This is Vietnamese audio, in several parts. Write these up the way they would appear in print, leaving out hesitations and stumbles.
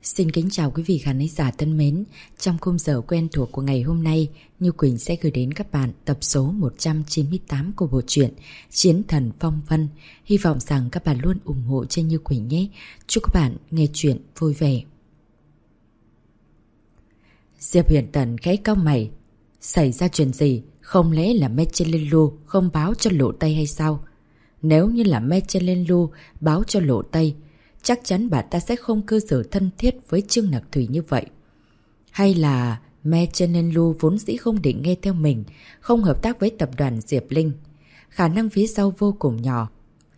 Xin kính chào quý vị khán giả thân mến. Trong khung giờ quen thuộc của ngày hôm nay, Như Quỳnh sẽ gửi đến các bạn tập số 198 của bộ truyện Chiến Thần Phong Vân. Hy vọng rằng các bạn luôn ủng hộ cho Như Quỳnh nhé. Chúc các bạn nghe chuyện vui vẻ. Diệp Huyền Tần khẽ cau mày. Xảy ra chuyện gì? Không lẽ là Mechelin Lu không báo cho Lộ Tây hay sao? Nếu như là Mechelin Lu báo cho Lộ Tây, chắc chắn bà ta sẽ không cư xử thân thiết với Trương Nặc Thủy như vậy. Hay là Mechelin Lu vốn dĩ không định nghe theo mình, không hợp tác với tập đoàn Diệp Linh. Khả năng phía sau vô cùng nhỏ.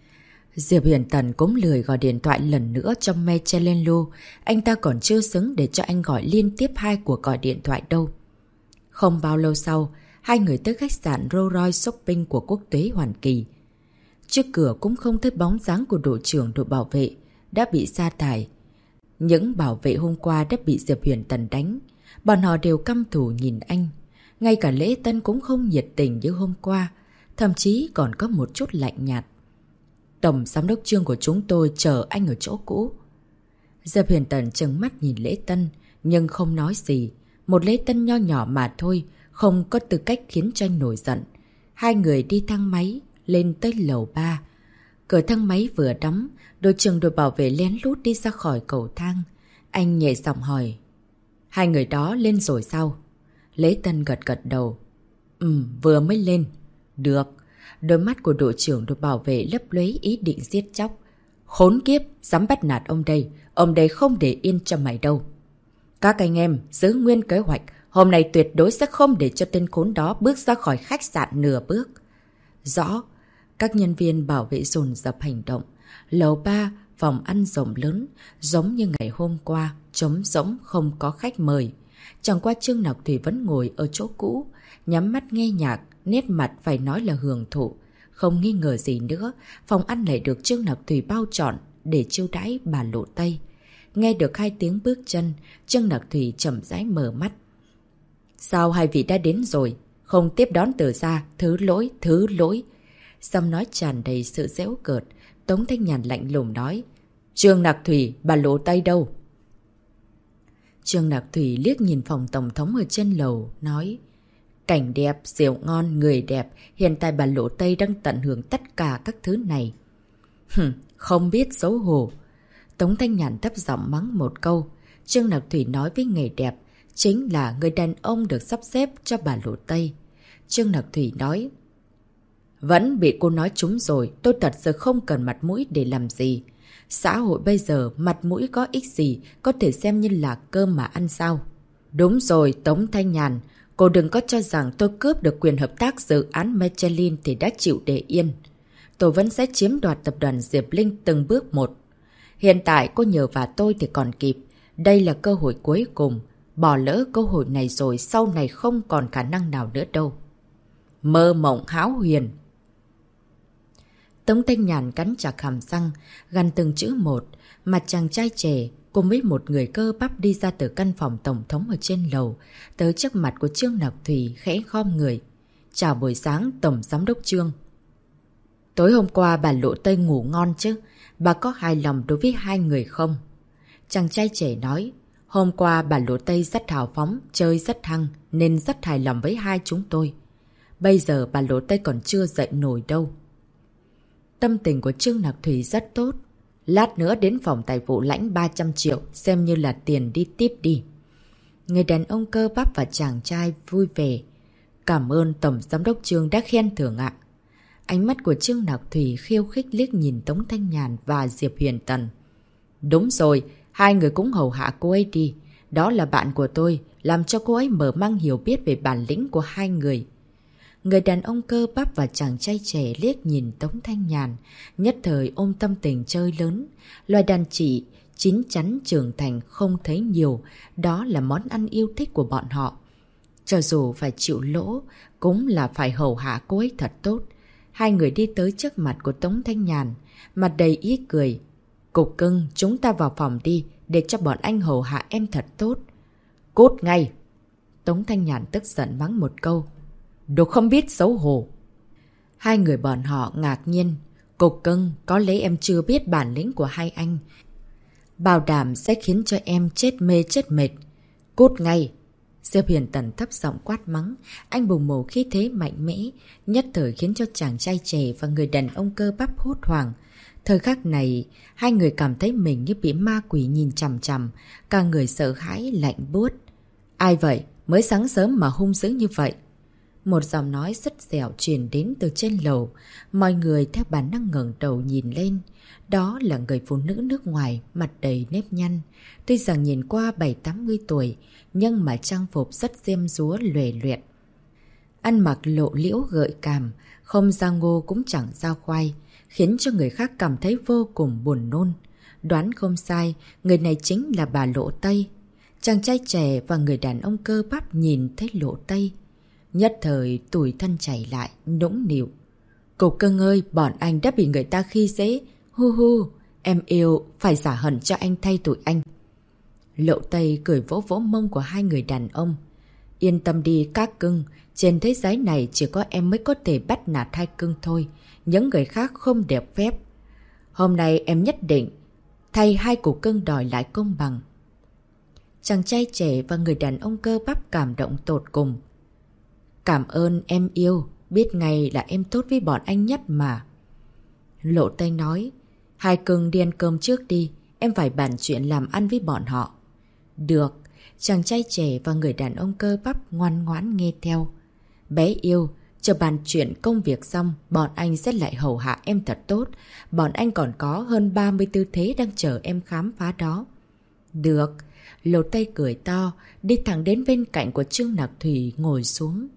Diệp Huyền Tần cũng lười gọi điện thoại lần nữa cho Mechelin Lu. Anh ta còn chưa xứng để cho anh gọi liên tiếp 2 cuộc gọi điện thoại đâu. Không bao lâu sau, hai người tới khách sạn Rolls Royce Shopping của Quốc tế Hoàn Kỳ. Trước cửa cũng không thấy bóng dáng của đội trưởng đội bảo vệ, đã bị sa thải. Những bảo vệ hôm qua đã bị Diệp Huyền Tần đánh. Bọn họ đều căm thù nhìn anh. Ngay cả lễ tân cũng không nhiệt tình như hôm qua, thậm chí còn có một chút lạnh nhạt. Tổng giám đốc Trương của chúng tôi chờ anh ở chỗ cũ. Diệp Huyền Tần trừng mắt nhìn lễ tân, nhưng không nói gì. Một lễ tân nho nhỏ mà thôi, không có tư cách khiến cho anh nổi giận. Hai người đi thang máy, lên tới lầu 3. Cửa thang máy vừa đóng, đội trưởng đội bảo vệ lén lút đi ra khỏi cầu thang. Anh nhẹ giọng hỏi. Hai người đó lên rồi sao? Lễ tân gật gật đầu. Vừa mới lên. Được. Đôi mắt của đội trưởng đội bảo vệ lấp lóe ý định giết chóc. Khốn kiếp, dám bắt nạt ông đây. Ông đây không để yên cho mày đâu. Các anh em giữ nguyên kế hoạch. Hôm nay tuyệt đối sẽ không để cho tên khốn đó bước ra khỏi khách sạn nửa bước. Rõ. Các nhân viên bảo vệ dồn dập hành động. Lầu 3, phòng ăn rộng lớn, giống như ngày hôm qua, trống rỗng không có khách mời. Chẳng qua Trương Nặc Thủy vẫn ngồi ở chỗ cũ, nhắm mắt nghe nhạc, nét mặt phải nói là hưởng thụ. Không nghi ngờ gì nữa, phòng ăn lại được Trương Nặc Thủy bao trọn để chiêu đãi bà Lộ Tây. Nghe được 2 tiếng bước chân, Trương Nặc Thủy chậm rãi mở mắt. Sao hai vị đã đến rồi? Không tiếp đón từ xa, thứ lỗi. Xong nói tràn đầy sự giễu cợt. Tống Thanh Nhàn lạnh lùng nói. Trương Nặc Thủy, bà Lộ Tây đâu? Trương Nặc Thủy liếc nhìn phòng tổng thống ở trên lầu, nói. Cảnh đẹp, rượu ngon, người đẹp. Hiện tại bà Lộ Tây đang tận hưởng tất cả các thứ này. Không biết xấu hổ. Tống Thanh Nhàn thấp giọng mắng một câu. Trương Nặc Thủy nói với người đẹp, chính là người đàn ông được sắp xếp cho bà Lộ Tây. Trương Nặc Thủy nói. Vẫn bị cô nói trúng rồi, tôi thật sự không cần mặt mũi để làm gì. Xã hội bây giờ mặt mũi có ích gì, có thể xem như là cơm mà ăn sao. Đúng rồi, Tống Thanh Nhàn, cô đừng có cho rằng tôi cướp được quyền hợp tác dự án Mechelin thì đã chịu để yên. Tôi vẫn sẽ chiếm đoạt tập đoàn Diệp Linh từng bước một. Hiện tại cô nhờ vào tôi thì còn kịp. Đây là cơ hội cuối cùng. Bỏ lỡ cơ hội này rồi sau này không còn khả năng nào nữa đâu. Mơ mộng hão huyền. Tống Thanh Nhàn cắn chặt hàm răng, gằn từng chữ một, mặt chàng trai trẻ cùng với một người cơ bắp đi ra từ căn phòng tổng thống ở trên lầu, tới trước mặt của Trương Nặc Thủy khẽ khom người. Chào buổi sáng tổng giám đốc Trương. Tối hôm qua bà Lộ Tây ngủ ngon chứ, bà có hài lòng đối với hai người không? Chàng trai trẻ nói, hôm qua bà Lộ Tây rất hào phóng, chơi rất hăng nên rất hài lòng với hai chúng tôi. Bây giờ bà Lộ Tây còn chưa dậy nổi đâu. Tâm tình của Trương Nặc Thủy rất tốt. Lát nữa đến phòng tài vụ lãnh 300 triệu, xem như là tiền đi tiếp đi. Người đàn ông cơ bắp và chàng trai vui vẻ. Cảm ơn tổng giám đốc Trương đã khen thưởng ạ. Ánh mắt của Trương Nặc Thủy khiêu khích liếc nhìn Tống Thanh Nhàn và Diệp Huyền Tần. Đúng rồi, hai người cũng hầu hạ cô ấy đi. Đó là bạn của tôi, làm cho cô ấy mở mang hiểu biết về bản lĩnh của hai người. Người đàn ông cơ bắp và chàng trai trẻ liếc nhìn Tống Thanh Nhàn, nhất thời ôm tâm tình chơi lớn. Loài đàn chị, chín chắn trưởng thành không thấy nhiều, đó là món ăn yêu thích của bọn họ. Cho dù phải chịu lỗ, cũng là phải hầu hạ cô ấy thật tốt. Hai người đi tới trước mặt của Tống Thanh Nhàn, mặt đầy ý cười. Cục cưng, chúng ta vào phòng đi, để cho bọn anh hầu hạ em thật tốt. Cút ngay! Tống Thanh Nhàn tức giận mắng một câu. Đồ không biết xấu hổ. Hai người bọn họ ngạc nhiên. Cục cưng, có lẽ em chưa biết bản lĩnh của hai anh. Bảo đảm sẽ khiến cho em chết mê chết mệt. Cút ngay! Diệp Huyền Tần thấp giọng quát mắng. Anh bùng nổ khí thế mạnh mẽ, nhất thời khiến cho chàng trai trẻ và người đàn ông cơ bắp hốt hoảng. Thời khắc này, hai người cảm thấy mình như bị ma quỷ nhìn chằm chằm, cả người sợ hãi lạnh buốt. Ai vậy? Mới sáng sớm mà hung dữ như vậy? Một giọng nói rất dẻo truyền đến từ trên lầu. Mọi người theo bản năng ngẩng đầu nhìn lên. Đó là người phụ nữ nước ngoài, mặt đầy nếp nhăn. Tuy rằng nhìn qua 70-80 tuổi, nhưng mà trang phục rất diêm dúa lòe loẹt. Ăn mặc lộ liễu gợi cảm, không ra ngô cũng chẳng ra khoai, khiến cho người khác cảm thấy vô cùng buồn nôn. Đoán không sai, người này chính là bà Lộ Tây. Chàng trai trẻ và người đàn ông cơ bắp nhìn thấy Lộ Tây. Nhất thời tủi thân chảy lại, nũng nịu. Cục cưng ơi, bọn anh đã bị người ta khi dễ. Hu hu, em yêu, phải xả hận cho anh thay tụi anh. Lộ Tây cười vỗ vỗ mông của hai người đàn ông. Yên tâm đi các cưng, trên thế giới này chỉ có em mới có thể bắt nạt hai cưng thôi. Những người khác không được phép. Hôm nay em nhất định thay hai cục cưng đòi lại công bằng. Chàng trai trẻ và người đàn ông cơ bắp cảm động tột cùng. Cảm ơn em yêu, biết ngay là em tốt với bọn anh nhất mà. Lộ Tây nói, hai cưng đi ăn cơm trước đi, em phải bàn chuyện làm ăn với bọn họ. Được, chàng trai trẻ và người đàn ông cơ bắp ngoan ngoãn nghe theo. Bé yêu, chờ bàn chuyện công việc xong, bọn anh sẽ lại hầu hạ em thật tốt. Bọn anh còn có hơn 30 tư thế đang chờ em khám phá đó. Được, Lộ Tây cười to, đi thẳng đến bên cạnh của Trương Nặc Thủy ngồi xuống.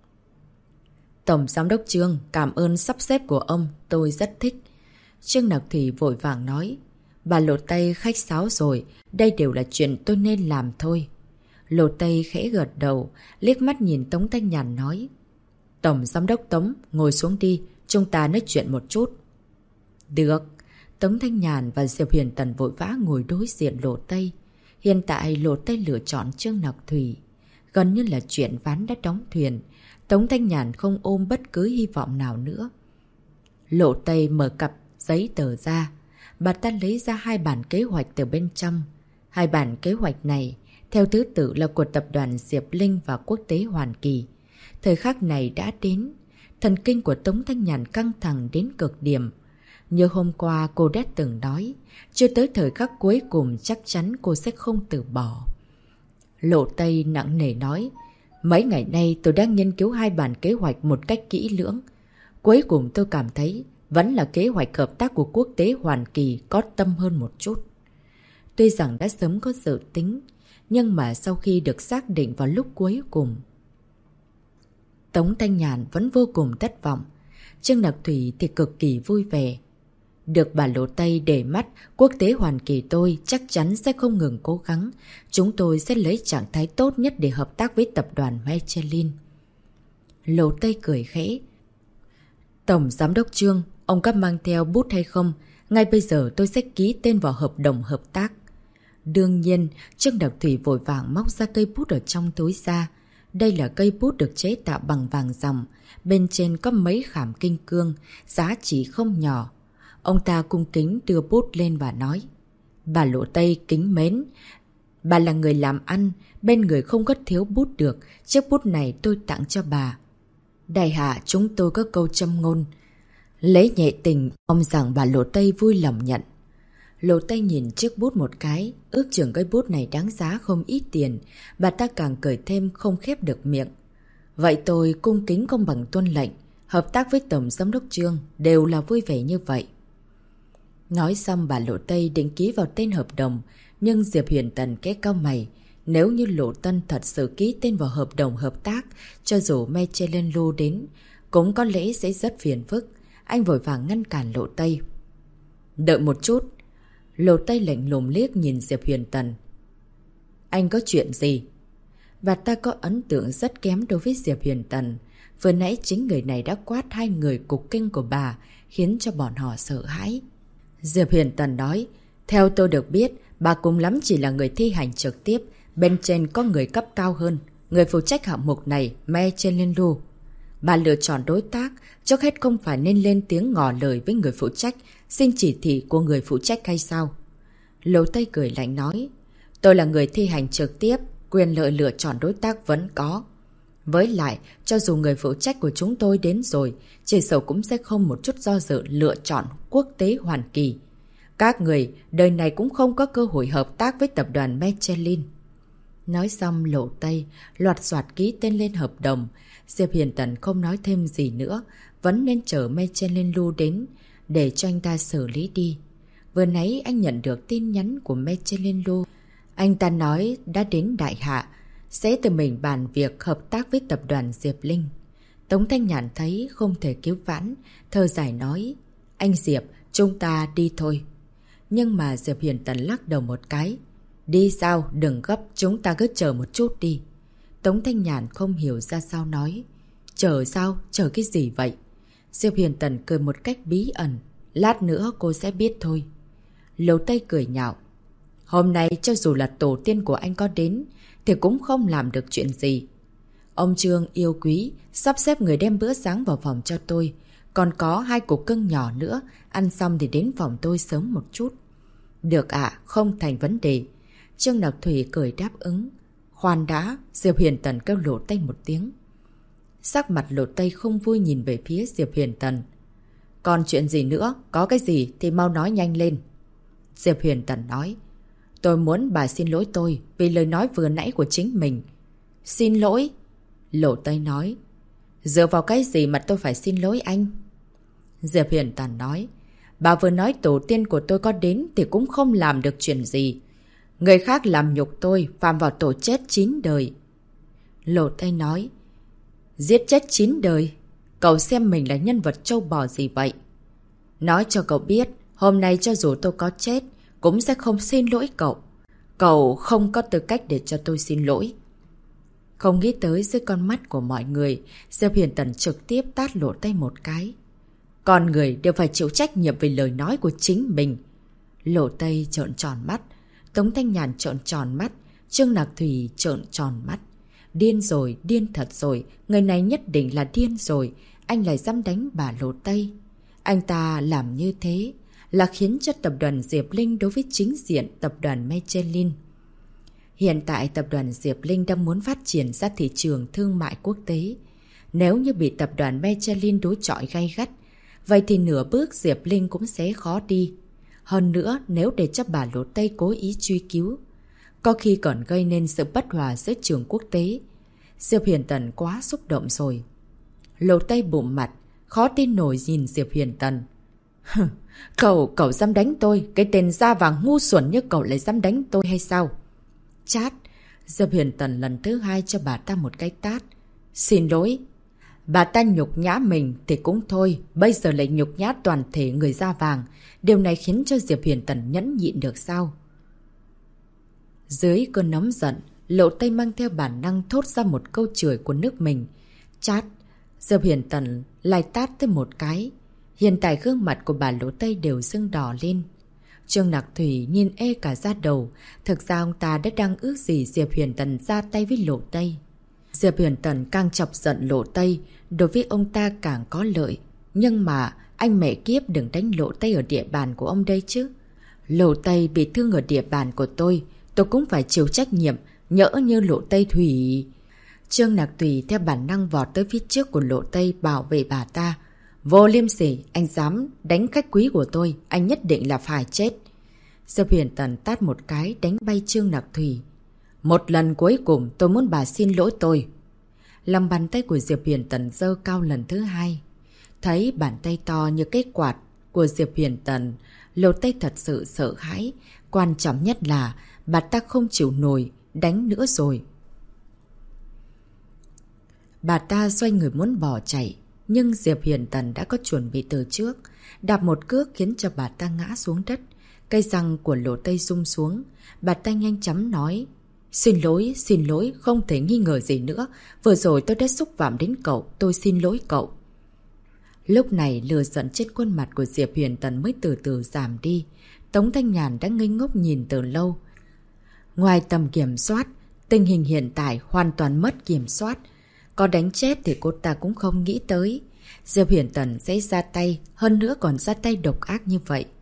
Tổng Giám đốc Trương, cảm ơn sắp xếp của ông, tôi rất thích. Trương Nặc Thủy vội vàng nói, bà Lộ Tây khách sáo rồi, đây đều là chuyện tôi nên làm thôi. Lộ Tây khẽ gật đầu, liếc mắt nhìn Tống Thanh Nhàn nói, Tổng Giám đốc Tống, ngồi xuống đi, chúng ta nói chuyện một chút. Được, Tống Thanh Nhàn và Diệp Huyền Tần vội vã ngồi đối diện Lộ Tây. Hiện tại Lộ Tây lựa chọn Trương Nặc Thủy. Gần như là chuyện ván đã đóng thuyền. Tống Thanh Nhàn không ôm bất cứ hy vọng nào nữa. Lộ Tây mở cặp giấy tờ ra. Bà ta lấy ra hai bản kế hoạch từ bên trong. Hai bản kế hoạch này, theo thứ tự là của tập đoàn Diệp Linh và Quốc tế Hoàn Kỳ. Thời khắc này đã đến. Thần kinh của Tống Thanh Nhàn căng thẳng đến cực điểm. Như hôm qua cô đã từng nói, chưa tới thời khắc cuối cùng chắc chắn cô sẽ không từ bỏ. Lộ Tây nặng nề nói, mấy ngày nay tôi đang nghiên cứu hai bản kế hoạch một cách kỹ lưỡng. Cuối cùng tôi cảm thấy vẫn là kế hoạch hợp tác của Quốc tế Hoàn Kỳ có tâm hơn một chút. Tuy rằng đã sớm có dự tính, nhưng mà sau khi được xác định vào lúc cuối cùng, Tống Thanh Nhàn vẫn vô cùng thất vọng. Trương Nặc Thủy thì cực kỳ vui vẻ. Được bà Lộ Tây để mắt, Quốc tế Hoàn Kỳ tôi chắc chắn sẽ không ngừng cố gắng. Chúng tôi sẽ lấy trạng thái tốt nhất để hợp tác với tập đoàn Michelin. Lộ Tây cười khẽ. Tổng Giám đốc Trương, ông có mang theo bút hay không? Ngay bây giờ tôi sẽ ký tên vào hợp đồng hợp tác. Đương nhiên, Trương Nặc Thủy vội vàng móc ra cây bút ở trong túi ra. Đây là cây bút được chế tạo bằng vàng ròng. Bên trên có mấy khảm kim cương, giá trị không nhỏ. Ông ta cung kính đưa bút lên và nói, bà Lộ Tây kính mến, bà là người làm ăn, bên người không có thiếu bút được, chiếc bút này tôi tặng cho bà. Đại hạ chúng tôi có câu châm ngôn, lấy nhẹ tình, mong rằng bà Lộ Tây vui lòng nhận. Lộ Tây nhìn chiếc bút một cái, ước chừng cây bút này đáng giá không ít tiền, bà ta càng cười thêm không khép được miệng. Vậy tôi cung kính công bằng tuân lệnh, hợp tác với Tổng Giám đốc Trương đều là vui vẻ như vậy. Nói xong bà Lộ Tây định ký vào tên hợp đồng, nhưng Diệp Huyền Tần cái cau mày. Nếu như Lộ Tân thật sự ký tên vào hợp đồng hợp tác, cho dù Michelin Lu đến, cũng có lẽ sẽ rất phiền phức. Anh vội vàng ngăn cản Lộ Tây. Đợi một chút. Lộ Tây lạnh lùng liếc nhìn Diệp Huyền Tần. Anh có chuyện gì? Bà ta có ấn tượng rất kém đối với Diệp Huyền Tần. Vừa nãy chính người này đã quát hai người cục kinh của bà, khiến cho bọn họ sợ hãi. Diệp Huyền Tần nói, theo tôi được biết, bà cùng lắm chỉ là người thi hành trực tiếp, bên trên có người cấp cao hơn, người phụ trách hạng mục này, Michelin Lu. Bà lựa chọn đối tác, trước hết không phải nên lên tiếng ngỏ lời với người phụ trách, xin chỉ thị của người phụ trách hay sao? Lỗ Tây cười lạnh nói. Tôi là người thi hành trực tiếp, quyền lợi lựa chọn đối tác vẫn có. Với lại, cho dù người phụ trách của chúng tôi đến rồi, chỉ sợ cũng sẽ không một chút do dự lựa chọn quốc tế hoàn kỳ. Các người, đời này cũng không có cơ hội hợp tác với tập đoàn Michelin. Nói xong Lỗ Tây, loạt soạt ký tên lên hợp đồng. Diệp Hiền Tần không nói thêm gì nữa, vẫn nên chờ Michelin Lu đến, để cho anh ta xử lý đi. Vừa nãy anh nhận được tin nhắn của Michelin Lu. Anh ta nói đã đến Đại Hạ, sẽ tự mình bàn việc hợp tác với tập đoàn Diệp Linh. Tống Thanh Nhàn thấy không thể cứu vãn, thở dài nói, anh Diệp, chúng ta đi thôi. Nhưng mà Diệp Hiền Tần lắc đầu một cái. Đi sao? Đừng gấp, chúng ta cứ chờ một chút đi. Tống Thanh Nhàn không hiểu ra sao nói. Chờ sao? Chờ cái gì vậy? Diệp Hiền Tần cười một cách bí ẩn. Lát nữa cô sẽ biết thôi. Lỗ Tây cười nhạo. Hôm nay cho dù là tổ tiên của anh có đến, thì cũng không làm được chuyện gì. Ông Trương yêu quý, sắp xếp người đem bữa sáng vào phòng cho tôi. Còn có 2 cục cưng nhỏ nữa, ăn xong thì đến phòng tôi sớm một chút. Được ạ, không thành vấn đề. Trương Nặc Thủy cười đáp ứng. Khoan đã, Diệp Hiền Tần kêu Lỗ Tây một tiếng. Sắc mặt Lỗ Tây không vui nhìn về phía Diệp Hiền Tần. Còn chuyện gì nữa, có cái gì thì mau nói nhanh lên. Diệp Hiền Tần nói. Tôi muốn bà xin lỗi tôi vì lời nói vừa nãy của chính mình. Xin lỗi? Lỗ Tây nói. Dựa vào cái gì mà tôi phải xin lỗi anh? Diệp Hiền Tần nói. Bà vừa nói tổ tiên của tôi có đến thì cũng không làm được chuyện gì. Người khác làm nhục tôi, phạm vào tổ chết 9 đời. Lỗ Tây nói. Giết chết 9 đời? Cậu xem mình là nhân vật trâu bò gì vậy? Nói cho cậu biết, hôm nay cho dù tôi có chết, cũng sẽ không xin lỗi cậu. Cậu không có tư cách để cho tôi xin lỗi. Không nghĩ tới dưới con mắt của mọi người, Diệp Hiền Tần trực tiếp tát Lỗ Tây một cái. Con người đều phải chịu trách nhiệm về lời nói của chính mình. Lỗ Tây trợn tròn mắt, Tống Thanh Nhàn trợn tròn mắt, Trương Nặc Thủy trợn tròn mắt. Điên rồi, điên thật rồi, người này nhất định là điên rồi, anh lại dám đánh bà Lỗ Tây. Anh ta làm như thế là khiến cho tập đoàn Diệp Linh đối với chính diện tập đoàn Michelin. Hiện tại tập đoàn Diệp Linh đang muốn phát triển ra thị trường thương mại quốc tế. Nếu như bị tập đoàn Michelin đối chọi gay gắt, vậy thì nửa bước Diệp Linh cũng sẽ khó đi. Hơn nữa, nếu để cho bà Lỗ Tây cố ý truy cứu, có khi còn gây nên sự bất hòa giữa trường quốc tế. Diệp Hiền Tần quá xúc động rồi. Lỗ Tây bụng mặt, khó tin nổi nhìn Diệp Hiền Tần. Cậu dám đánh tôi, cái tên da vàng ngu xuẩn như cậu lại dám đánh tôi hay sao? Chát, Diệp Hiền Tần lần thứ 2 cho bà ta một cái tát. Xin lỗi. Bà ta nhục nhã mình thì cũng thôi, bây giờ lại nhục nhã toàn thể người da vàng. Điều này khiến cho Diệp Hiền Tần nhẫn nhịn được sao? Dưới cơn nóng giận, Lỗ Tây mang theo bản năng thốt ra một câu chửi của nước mình. Chát, Diệp Hiền Tần lại tát tới một cái. Hiện tại gương mặt của bà Lỗ Tây đều sưng đỏ lên. Trương Nặc Thủy nhìn ê cả da đầu. Thực ra ông ta đã đang ước gì Diệp Hiền Tần ra tay với Lỗ Tây. Diệp Hiền Tần càng chọc giận Lỗ Tây, đối với ông ta càng có lợi. Nhưng mà anh mẹ kiếp đừng đánh Lỗ Tây ở địa bàn của ông đây chứ. Lỗ Tây bị thương ở địa bàn của tôi cũng phải chịu trách nhiệm, nhỡ như Lỗ Tây Thủy. Trương Nặc Thủy theo bản năng vọt tới phía trước của Lỗ Tây bảo vệ bà ta. Vô liêm sỉ, anh dám đánh khách quý của tôi, anh nhất định là phải chết. Diệp Hiền Tần tát một cái đánh bay Trương Nặc Thủy. Một lần cuối cùng tôi muốn bà xin lỗi tôi. Lòng bàn tay của Diệp Hiền Tần giơ cao lần thứ 2. Thấy bàn tay to như cái quạt của Diệp Hiền Tần, Lỗ Tây thật sự sợ hãi. Quan trọng nhất là bà ta không chịu nổi, đánh nữa rồi. Bà ta xoay người muốn bỏ chạy, nhưng Diệp Hiền Tần đã có chuẩn bị từ trước. Đạp một cước khiến cho bà ta ngã xuống đất. Cây răng của Lỗ Tây rung xuống. Bà ta nhanh chóng nói. Xin lỗi, không thể nghi ngờ gì nữa. Vừa rồi tôi đã xúc phạm đến cậu, tôi xin lỗi cậu. Lúc này lửa giận trên khuôn mặt của Diệp Hiền Tần mới từ từ giảm đi. Tống Thanh Nhàn đã ngây ngốc nhìn từ lâu. Ngoài tầm kiểm soát, tình hình hiện tại hoàn toàn mất kiểm soát. Có đánh chết thì cô ta cũng không nghĩ tới Diệp Hiền Tần sẽ ra tay, hơn nữa còn ra tay độc ác như vậy.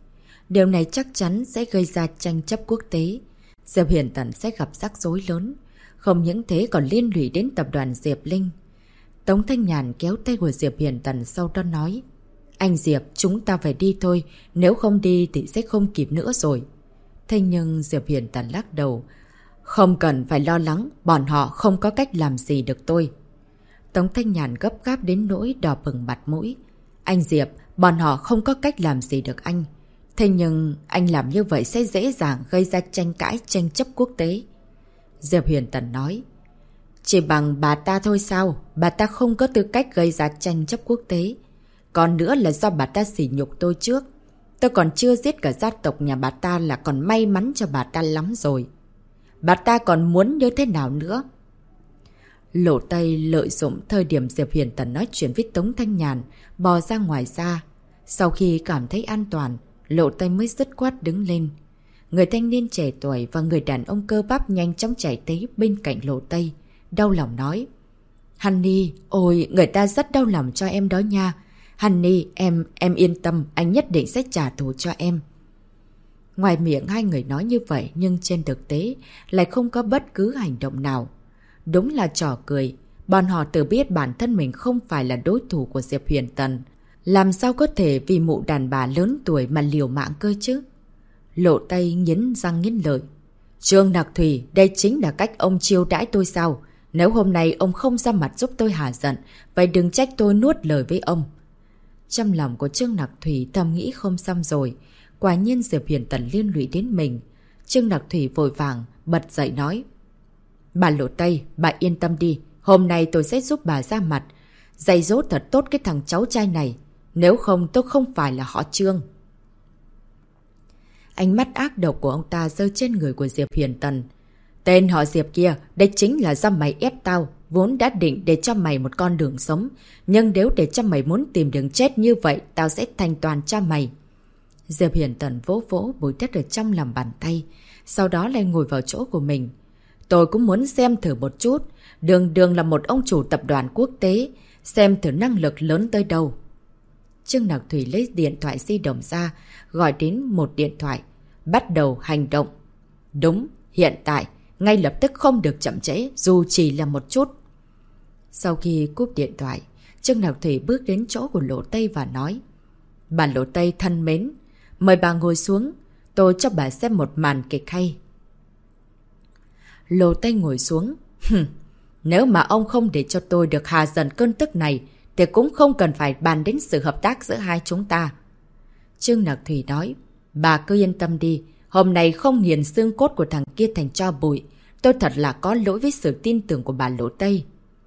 Điều này chắc chắn sẽ gây ra tranh chấp quốc tế. Diệp Huyền Tần sẽ gặp rắc rối lớn. Không những thế còn liên lụy đến tập đoàn Diệp Linh. Tống Thanh Nhàn kéo tay của Diệp Huyền Tần sau đó nói. Anh Diệp, chúng ta phải đi thôi. Nếu không đi thì sẽ không kịp nữa rồi. Thế nhưng Diệp Huyền Tần lắc đầu. Không cần phải lo lắng, bọn họ không có cách làm gì được tôi. Tống Thanh Nhàn gấp gáp đến nỗi đỏ bừng mặt mũi. Anh Diệp, bọn họ không có cách làm gì được anh. Thế nhưng anh làm như vậy sẽ dễ dàng gây ra tranh cãi, tranh chấp quốc tế. Diệp Huyền Tần nói. Chỉ bằng bà ta thôi sao? Bà ta không có tư cách gây ra tranh chấp quốc tế. Còn nữa là do bà ta sỉ nhục tôi trước. Tôi còn chưa giết cả gia tộc nhà bà ta là còn may mắn cho bà ta lắm rồi. Bà ta còn muốn như thế nào nữa? Lộ Tây lợi dụng thời điểm Diệp Huyền Tần nói chuyện với Tống Thanh Nhàn, bò ra ngoài ra. Sau khi cảm thấy an toàn, Lộ Tây mới dứt khoát đứng lên. Người thanh niên trẻ tuổi và người đàn ông cơ bắp nhanh chóng chạy tới bên cạnh Lộ Tây, đau lòng nói. Honey, ôi, người ta rất đau lòng cho em đó nha. Honey, em yên tâm, anh nhất định sẽ trả thù cho em. Ngoài miệng hai người nói như vậy nhưng trên thực tế lại không có bất cứ hành động nào. Đúng là trò cười, bọn họ tự biết bản thân mình không phải là đối thủ của Diệp Huyền Tần. Làm sao có thể vì mụ đàn bà lớn tuổi mà liều mạng cơ chứ? Lộ Tây nghiến răng nghiến lợi. Trương Nặc Thủy, đây chính là cách ông chiêu đãi tôi sao? Nếu hôm nay ông không ra mặt giúp tôi hả giận, vậy đừng trách tôi nuốt lời với ông. Trong lòng của Trương Nặc Thủy thầm nghĩ không xong rồi. Quả nhiên Diệp Huyền Tần liên lụy đến mình. Trương Nặc Thủy vội vàng bật dậy nói. Bà Lộ Tây, bà yên tâm đi. Hôm nay tôi sẽ giúp bà ra mặt. Dạy dỗ thật tốt cái thằng cháu trai này. Nếu không tôi không phải là họ Trương. Ánh mắt ác độc của ông ta rơi trên người của Diệp Huyền Tần. Tên họ Diệp kia, đây chính là do mày ép tao. Vốn đã định để cho mày một con đường sống. Nhưng nếu để cho mày muốn tìm đường chết như vậy, tao sẽ thanh toàn cho mày. Diệp Huyền Tần vỗ vỗ bụi đất ở trong lòng bàn tay. Sau đó lại ngồi vào chỗ của mình. Tôi cũng muốn xem thử một chút. Đường là một ông chủ tập đoàn quốc tế. Xem thử năng lực lớn tới đâu. Trương Nặc Thủy lấy điện thoại di động ra. Gọi đến một điện thoại. Bắt đầu hành động. Đúng, hiện tại. Ngay lập tức không được chậm trễ. Dù chỉ là một chút. Sau khi cúp điện thoại, Trương Nặc Thủy bước đến chỗ của Lộ Tây và nói. Bà Lộ Tây thân mến. Mời bà ngồi xuống. Tôi cho bà xem một màn kịch hay. Lộ Tây ngồi xuống. Nếu mà ông không để cho tôi được hạ dần cơn tức này, thì cũng không cần phải bàn đến sự hợp tác giữa hai chúng ta. Trương Nặc Thủy nói. Bà cứ yên tâm đi. Hôm nay không nghiền xương cốt của thằng kia thành tro bụi. Tôi thật là có lỗi với sự tin tưởng của bà Lộ Tây.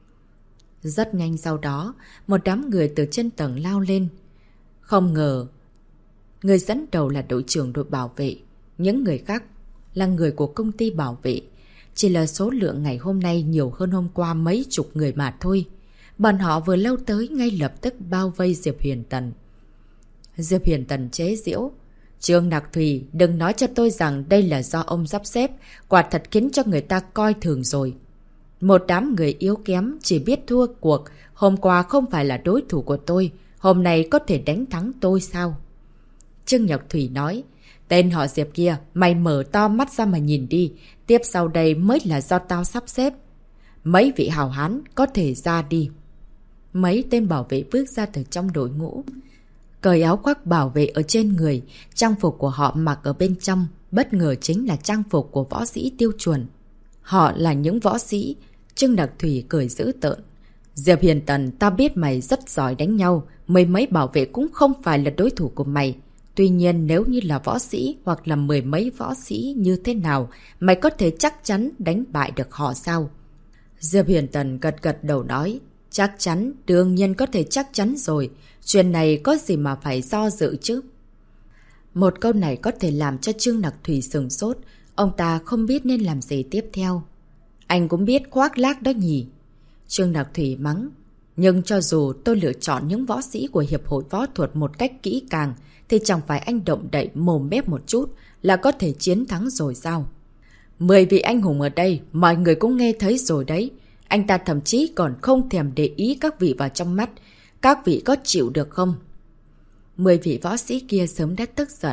Rất nhanh sau đó, một đám người từ trên tầng lao lên. Không ngờ, người dẫn đầu là đội trưởng đội bảo vệ. Những người khác là người của công ty bảo vệ. Chỉ là số lượng ngày hôm nay nhiều hơn hôm qua mấy chục người mà thôi. Bọn họ vừa lâu tới ngay lập tức bao vây Diệp Huyền Tần. Diệp Huyền Tần chế giễu. Trương Nặc Thủy, đừng nói cho tôi rằng đây là do ông sắp xếp. Quả thật khiến cho người ta coi thường rồi. Một đám người yếu kém chỉ biết thua cuộc. Hôm qua không phải là đối thủ của tôi. Hôm nay có thể đánh thắng tôi sao? Trương Nặc Thủy nói. Tên họ Diệp kia, mày mở to mắt ra mà nhìn đi. Tiếp sau đây mới là do tao sắp xếp. Mấy vị hào hán có thể ra đi. Mấy tên bảo vệ bước ra từ trong đội ngũ. Cởi áo khoác bảo vệ ở trên người. Trang phục của họ mặc ở bên trong. Bất ngờ chính là trang phục của võ sĩ tiêu chuẩn. Họ là những võ sĩ. Trương Nặc Thủy cười dữ tợn. Diệp Huyền Tần, tao biết mày rất giỏi đánh nhau. Mấy mấy bảo vệ cũng không phải là đối thủ của mày. Tuy nhiên nếu như là võ sĩ hoặc là mười mấy võ sĩ như thế nào, mày có thể chắc chắn đánh bại được họ sao? Diệp Huyền Tần gật gật đầu nói. Chắc chắn, đương nhiên có thể chắc chắn rồi. Chuyện này có gì mà phải do dự chứ? Một câu này có thể làm cho Trương Nặc Thủy sửng sốt. Ông ta không biết nên làm gì tiếp theo. Anh cũng biết khoác lác đó nhỉ? Trương Nặc Thủy mắng. Nhưng cho dù tôi lựa chọn những võ sĩ của Hiệp hội Võ thuật một cách kỹ càng, thì chẳng phải anh động đậy mồm mép một chút là có thể chiến thắng rồi sao? 10 vị anh hùng ở đây, mọi người cũng nghe thấy rồi đấy. Anh ta thậm chí còn không thèm để ý các vị vào trong mắt. Các vị có chịu được không? 10 vị võ sĩ kia sớm đã tức giận.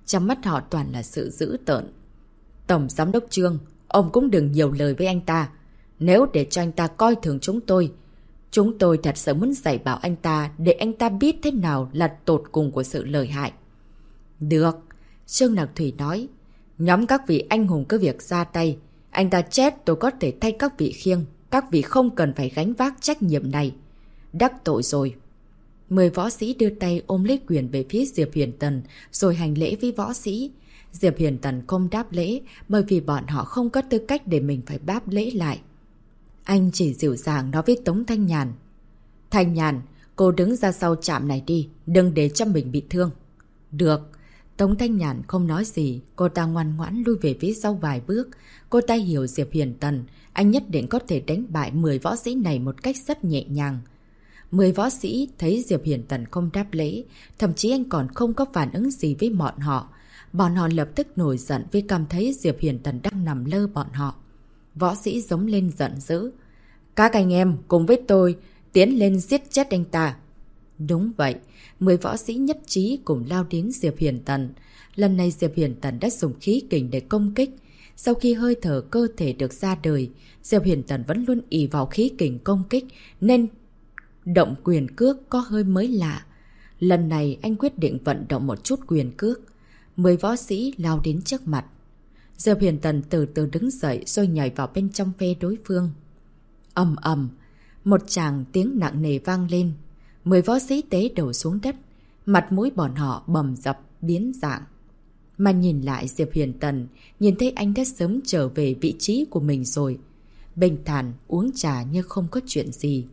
Trong mắt họ toàn là sự dữ tợn. Tổng Giám đốc Trương, ông cũng đừng nhiều lời với anh ta. Nếu để cho anh ta coi thường chúng tôi thật sự muốn dạy bảo anh ta để anh ta biết thế nào là tột cùng của sự lợi hại. Được, Trương Nặc Thủy nói. Nhóm các vị anh hùng cứ việc ra tay. Anh ta chết tôi có thể thay các vị khiêng. Các vị không cần phải gánh vác trách nhiệm này. Đắc tội rồi. 10 võ sĩ đưa tay ôm lấy quyền về phía Diệp Huyền Tần rồi hành lễ với võ sĩ. Diệp Huyền Tần không đáp lễ bởi vì bọn họ không có tư cách để mình phải đáp lễ lại. Anh chỉ dịu dàng nói với Tống Thanh Nhàn. Thanh Nhàn, cô đứng ra sau trạm này đi, đừng để cho mình bị thương. Được. Tống Thanh Nhàn không nói gì, cô ta ngoan ngoãn lui về phía sau vài bước. Cô ta hiểu Diệp Huyền Tần, anh nhất định có thể đánh bại 10 võ sĩ này một cách rất nhẹ nhàng. 10 võ sĩ thấy Diệp Huyền Tần không đáp lễ, thậm chí anh còn không có phản ứng gì với bọn họ. Bọn họ lập tức nổi giận vì cảm thấy Diệp Huyền Tần đang nằm lơ bọn họ. Võ sĩ giống lên giận dữ. Các anh em cùng với tôi tiến lên giết chết anh ta. Đúng vậy, 10 võ sĩ nhất trí cùng lao đến Diệp Huyền Tần. Lần này Diệp Huyền Tần đã dùng khí kình để công kích. Sau khi hơi thở cơ thể được ra đời, Diệp Huyền Tần vẫn luôn ỷ vào khí kình công kích nên động quyền cước có hơi mới lạ. Lần này anh quyết định vận động một chút quyền cước. 10 võ sĩ lao đến trước mặt. Diệp Huyền Tần từ từ đứng dậy rồi nhảy vào bên trong phe đối phương. Ầm ầm, một tràng tiếng nặng nề vang lên. 10 võ sĩ tế đầu xuống đất, mặt mũi bọn họ bầm dập biến dạng. Mà nhìn lại Diệp Huyền Tần, nhìn thấy anh đã sớm trở về vị trí của mình rồi. Bình thản uống trà như không có chuyện gì.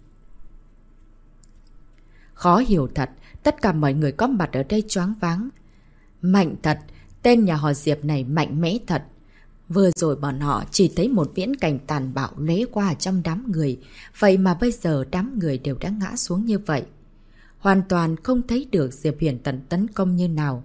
Khó hiểu thật, tất cả mọi người có mặt ở đây choáng váng. Mạnh thật, tên nhà họ Diệp này mạnh mẽ thật. Vừa rồi bọn họ chỉ thấy một viễn cảnh tàn bạo lóe qua trong đám người, vậy mà bây giờ đám người đều đã ngã xuống như vậy. Hoàn toàn không thấy được Diệp Huyền Tần tấn công như nào.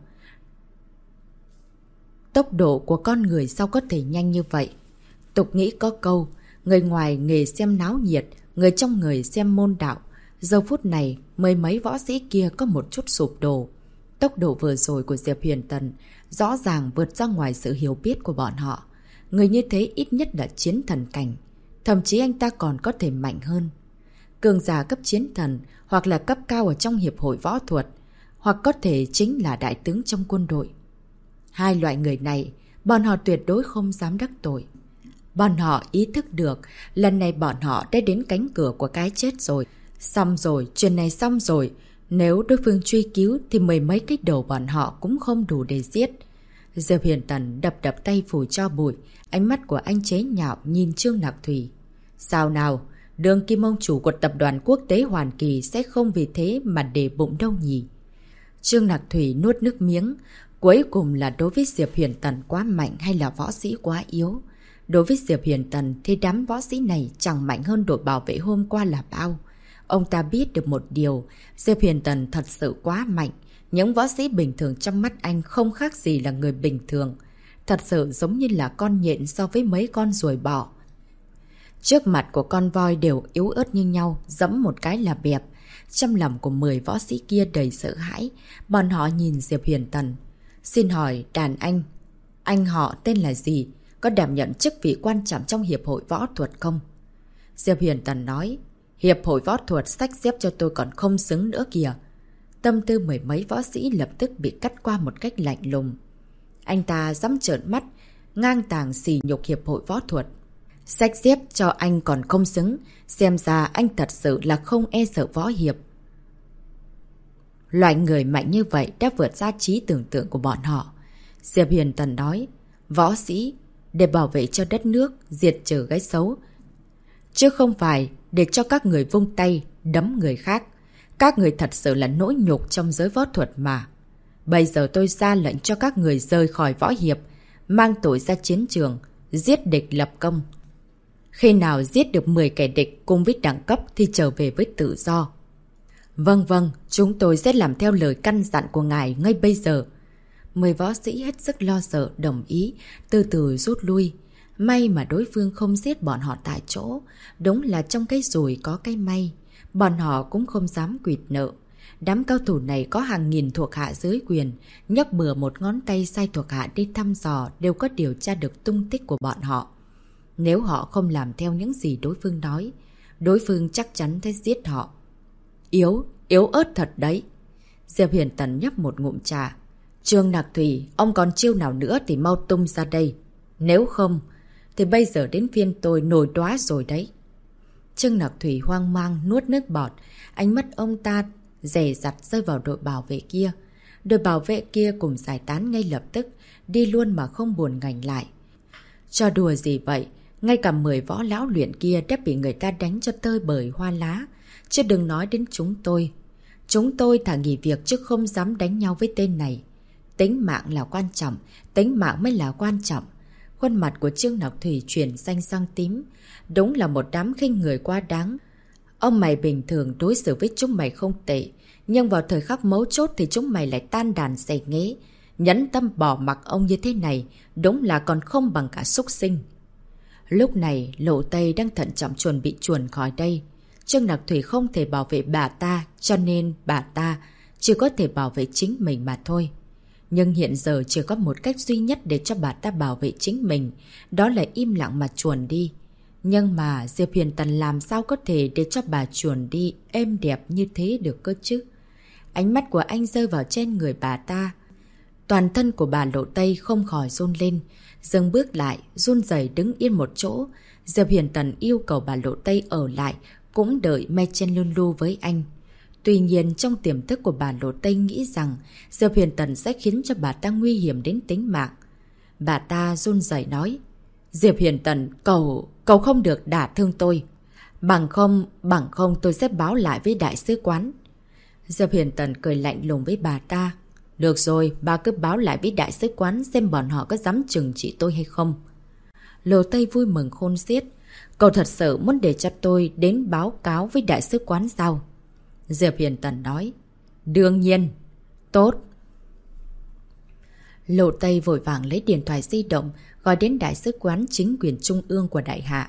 Tốc độ của con người sao có thể nhanh như vậy? Tục nghĩ có câu, người ngoài nghề xem náo nhiệt, người trong người xem môn đạo. Giờ phút này, mười mấy võ sĩ kia có một chút sụp đổ. Tốc độ vừa rồi của Diệp Huyền Tần rõ ràng vượt ra ngoài sự hiểu biết của bọn họ. Người như thế ít nhất là chiến thần cảnh. Thậm chí anh ta còn có thể mạnh hơn. Cường giả cấp chiến thần hoặc là cấp cao ở trong hiệp hội võ thuật, hoặc có thể chính là đại tướng trong quân đội. Hai loại người này, bọn họ tuyệt đối không dám đắc tội. Bọn họ ý thức được lần này bọn họ đã đến cánh cửa của cái chết rồi. Xong rồi, chuyện này xong rồi. Nếu đối phương truy cứu thì mười mấy cái đầu bọn họ cũng không đủ để giết. Diệp Huyền Tần đập đập tay phủ cho bụi. Ánh mắt của anh chế nhạo nhìn Trương Nặc Thủy. Sao nào? Đường Kim ông chủ của tập đoàn quốc tế Hoàn Kỳ sẽ không vì thế mà để bụng đâu nhỉ? Trương Nặc Thủy nuốt nước miếng. Cuối cùng là đối với Diệp Huyền Tần quá mạnh hay là võ sĩ quá yếu? Đối với Diệp Huyền Tần thì đám võ sĩ này chẳng mạnh hơn đội bảo vệ hôm qua là bao. Ông ta biết được một điều, Diệp Huyền Tần thật sự quá mạnh. Những võ sĩ bình thường trong mắt anh không khác gì là người bình thường. Thật sự giống như là con nhện so với mấy con ruồi bọ. Trước mặt của con voi đều yếu ớt như nhau, giẫm một cái là bẹp. Trong lòng của 10 võ sĩ kia đầy sợ hãi. Bọn họ nhìn Diệp Huyền Tần. Xin hỏi đàn anh họ tên là gì? Có đảm nhận chức vị quan trọng trong hiệp hội võ thuật không? Diệp Huyền Tần nói. Hiệp hội võ thuật xách xếp cho tôi còn không xứng nữa kìa. Tâm tư mười mấy võ sĩ lập tức bị cắt qua một cách lạnh lùng. Anh ta dám trợn mắt, ngang tàng sỉ nhục hiệp hội võ thuật. Xách xếp cho anh còn không xứng, xem ra anh thật sự là không e sợ võ hiệp. Loại người mạnh như vậy đã vượt ra trí tưởng tượng của bọn họ. Diệp Huyền Tần nói, võ sĩ, để bảo vệ cho đất nước, diệt trừ cái xấu. Chứ không phải để cho các người vung tay, đấm người khác. Các người thật sự là nỗi nhục trong giới võ thuật mà. Bây giờ tôi ra lệnh cho các người rời khỏi võ hiệp, mang tội ra chiến trường, giết địch lập công. Khi nào giết được 10 kẻ địch cùng với đẳng cấp thì trở về với tự do. Vâng, chúng tôi sẽ làm theo lời căn dặn của ngài ngay bây giờ. 10 võ sĩ hết sức lo sợ, đồng ý, từ từ rút lui. May mà đối phương không giết bọn họ tại chỗ. Đúng là trong cái rủi có cái may. Bọn họ cũng không dám quỵt nợ. Đám cao thủ này có hàng nghìn thuộc hạ dưới quyền, nhấc bừa một ngón tay sai thuộc hạ đi thăm dò đều có điều tra được tung tích của bọn họ. Nếu họ không làm theo những gì đối phương nói, đối phương chắc chắn sẽ giết họ. Yếu ớt thật đấy. Diệp Huyền Tần nhấp một ngụm trà. Trương Nặc Thủy, ông còn chiêu nào nữa thì mau tung ra đây. Nếu không, thì bây giờ đến phiên tôi nổi đoá rồi đấy. Trương Nặc Thủy hoang mang nuốt nước bọt, ánh mắt ông ta dè dặt rơi vào đội bảo vệ kia. Đội bảo vệ kia cùng giải tán ngay lập tức, đi luôn mà không buồn ngành lại. Cho đùa gì vậy, ngay cả 10 võ lão luyện kia đã bị người ta đánh cho tơi bời hoa lá. Chứ đừng nói đến chúng tôi. Chúng tôi thà nghỉ việc chứ không dám đánh nhau với tên này. Tính mạng là quan trọng, tính mạng mới là quan trọng. Khuôn mặt của Trương Nặc Thủy chuyển xanh sang tím. Đúng là một đám khinh người quá đáng. Ông mày bình thường đối xử với chúng mày không tệ, nhưng vào thời khắc mấu chốt thì chúng mày lại tan đàn xẻ nghế. Nhẫn tâm bỏ mặc ông như thế này, đúng là còn không bằng cả súc sinh. Lúc này, Lộ Tây đang thận trọng chuẩn bị chuồn khỏi đây. Trương Nặc Thủy không thể bảo vệ bà ta, cho nên bà ta chỉ có thể bảo vệ chính mình mà thôi. Nhưng hiện giờ chỉ có một cách duy nhất để cho bà ta bảo vệ chính mình, đó là im lặng mà chuồn đi. Nhưng mà Diệp Huyền Tần làm sao có thể để cho bà chuồn đi êm đẹp như thế được cơ chứ? Ánh mắt của anh rơi vào trên người bà ta. Toàn thân của bà Lộ Tây không khỏi run lên, dừng bước lại, run rẩy đứng yên một chỗ. Diệp Huyền Tần yêu cầu bà Lộ Tây ở lại, cũng đợi Machen Lulu với anh. Tuy nhiên trong tiềm thức của bà Lộ Tây nghĩ rằng Diệp Huyền Tần sẽ khiến cho bà ta nguy hiểm đến tính mạng. Bà ta run rẩy nói, Diệp Huyền Tần, cậu không được đả thương tôi. Bằng không tôi sẽ báo lại với đại sứ quán. Diệp Huyền Tần cười lạnh lùng với bà ta. Được rồi, bà cứ báo lại với đại sứ quán xem bọn họ có dám trừng trị tôi hay không. Lộ Tây vui mừng khôn xiết. Cậu thật sự muốn để cho tôi đến báo cáo với đại sứ quán sao? Diệp Huyền Tần nói. Đương nhiên. Tốt. Lộ Tây vội vàng lấy điện thoại di động gọi đến đại sứ quán chính quyền trung ương của Đại Hạ.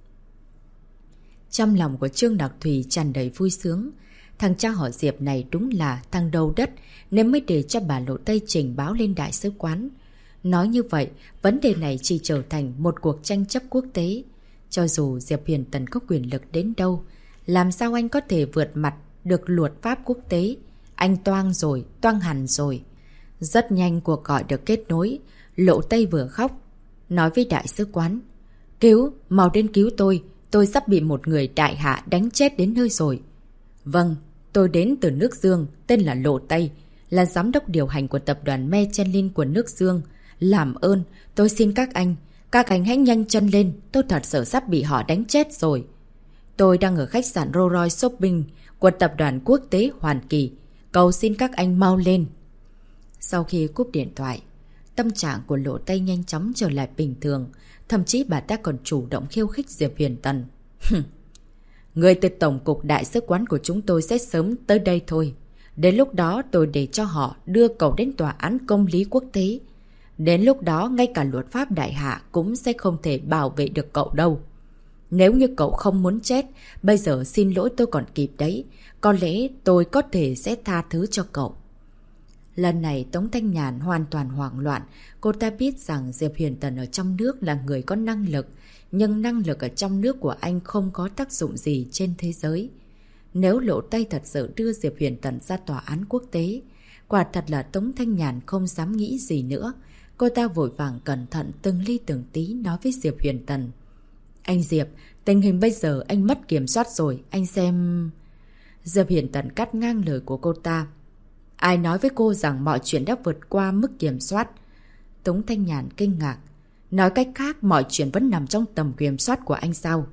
Trong lòng của Trương Nặc Thủy tràn đầy vui sướng. Thằng cha họ Diệp này đúng là thằng đầu đất nên mới để cho bà Lộ Tây trình báo lên đại sứ quán. Nói như vậy, vấn đề này chỉ trở thành một cuộc tranh chấp quốc tế. Cho dù Diệp Huyền Tần có quyền lực đến đâu, làm sao anh có thể vượt mặt được luật pháp quốc tế? Anh toang hẳn rồi. Rất nhanh cuộc gọi được kết nối. Lộ Tây vừa khóc, nói với đại sứ quán. Mau đến cứu tôi sắp bị một người Đại Hạ đánh chết đến nơi rồi. Vâng, tôi đến từ nước Dương, tên là Lộ Tây, là giám đốc điều hành của tập đoàn Mechelin của nước Dương. Làm ơn, tôi xin các anh hãy nhanh chân lên, tôi thật sự sắp bị họ đánh chết rồi. Tôi đang ở khách sạn Royal Shopping của tập đoàn quốc tế Hoàn Kỳ, cầu xin các anh mau lên. Sau khi cúp điện thoại, tâm trạng của Lộ Tây nhanh chóng trở lại bình thường, thậm chí bà ta còn chủ động khiêu khích Diệp Huyền Tần. Người từ Tổng cục Đại sứ quán của chúng tôi sẽ sớm tới đây thôi. Đến lúc đó tôi để cho họ đưa cậu đến tòa án công lý quốc tế. Đến lúc đó ngay cả luật pháp Đại Hạ cũng sẽ không thể bảo vệ được cậu đâu. Nếu như cậu không muốn chết, bây giờ xin lỗi tôi còn kịp đấy. Có lẽ tôi có thể sẽ tha thứ cho cậu. Lần này Tống Thanh Nhàn hoàn toàn hoảng loạn. Cô ta biết rằng Diệp Huyền Tần ở trong nước là người có năng lực, nhưng năng lực ở trong nước của anh không có tác dụng gì trên thế giới. Nếu Lộ Tây thật sự đưa Diệp Huyền Tần ra tòa án quốc tế, quả thật là Tống Thanh Nhàn không dám nghĩ gì nữa. Cô ta vội vàng cẩn thận từng ly từng tí nói với Diệp Huyền Tần. Anh Diệp, tình hình bây giờ anh mất kiểm soát rồi, anh xem... Diệp Huyền Tần cắt ngang lời của cô ta. Ai nói với cô rằng mọi chuyện đã vượt qua mức kiểm soát? Tống Thanh Nhàn kinh ngạc. Nói cách khác, mọi chuyện vẫn nằm trong tầm kiểm soát của anh sao?